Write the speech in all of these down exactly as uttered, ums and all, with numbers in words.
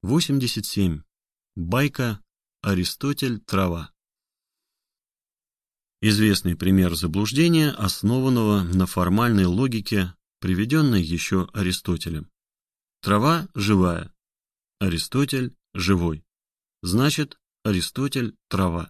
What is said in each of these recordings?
восемьдесят семь. Байка «Аристотель. Трава». Известный пример заблуждения, основанного на формальной логике, приведенной еще Аристотелем. Трава живая, Аристотель живой. Значит, Аристотель трава.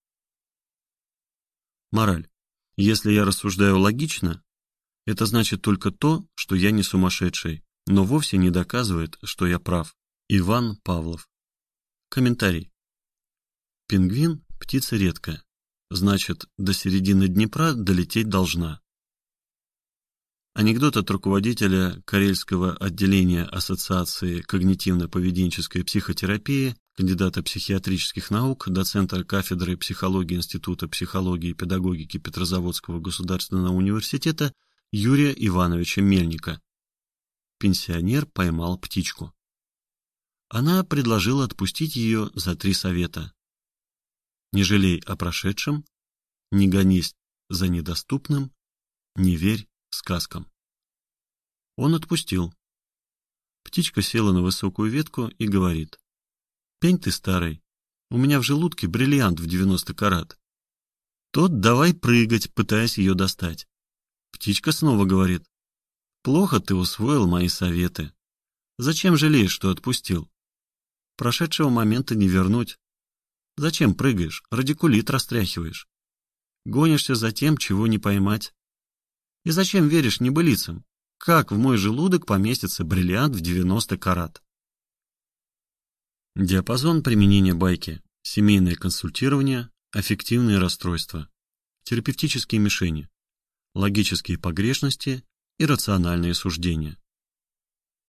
Мораль. Если я рассуждаю логично, это значит только то, что я не сумасшедший, но вовсе не доказывает, что я прав. Иван Павлов. Комментарий. Пингвин – птица редкая, значит, до середины Днепра долететь должна. Анекдот от руководителя Карельского отделения Ассоциации когнитивно-поведенческой психотерапии, кандидата психиатрических наук, доцента кафедры психологии Института психологии и педагогики Петрозаводского государственного университета Юрия Ивановича Мельника. Пенсионер поймал птичку. Она предложила отпустить ее за три совета. Не жалей о прошедшем, не гонись за недоступным, не верь сказкам. Он отпустил. Птичка села на высокую ветку и говорит: «Пень ты старый, у меня в желудке бриллиант в девяносто карат». Тот давай прыгать, пытаясь ее достать. Птичка снова говорит: «Плохо ты усвоил мои советы. Зачем жалеешь, что отпустил? Прошедшего момента не вернуть. Зачем прыгаешь, радикулит растряхиваешь? Гонишься за тем, чего не поймать. И зачем веришь небылицам? Как в мой желудок поместится бриллиант в девяносто карат?» Диапазон применения байки: семейное консультирование, аффективные расстройства, терапевтические мишени, логические погрешности и рациональные суждения.